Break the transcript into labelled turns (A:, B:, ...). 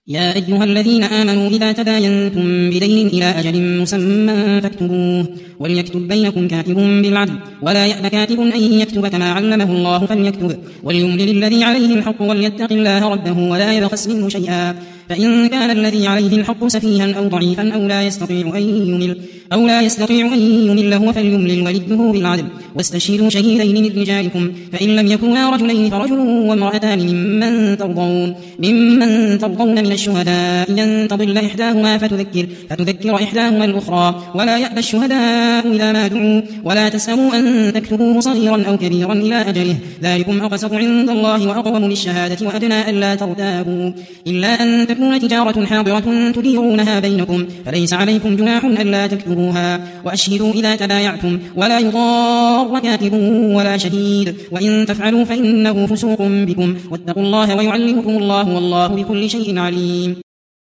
A: يا أيها الذين آمنوا إذا تداينتم بدين إلى أجل مسمى فاكتبوه وليكتب بينكم كاتب بالعدل ولا يأب كاتب أن يكتب كما علمه الله فليكتب وليملل الذي عليه الحق وليتق الله ربه ولا يبخس منه شيئا فإن كان الذي عليه الحق سفيها أو ضعيفا أو لا يستطيع أن يمل هو فليملل وليه بالعدل واستشهدوا شهيدين من رجالكم فإن لم يكونا رجلين فرجل وامرأتان ممن ترضون من الشهداء أن تضل إحداهما فتذكر إحداهما الأخرى ولا يأبى الشهداء إذا ما دعوا ولا تسأموا أن تكتبوه صغيرا أو كبيرا إلى أجله ذلكم أقسط عند الله وأقوم للشهادة وأدنى ألا ترتابوا إلا أن تكون تجارة حاضرة تديرونها بينكم فليس عليكم جناح ألا تكتبوها وأشهدوا إذا تبايعتم ولا يضار كاتب ولا شهيد وإن تفعلوا فإنه فسوق بكم واتقوا الله ويعلمكم الله والله بكل شيء عليم.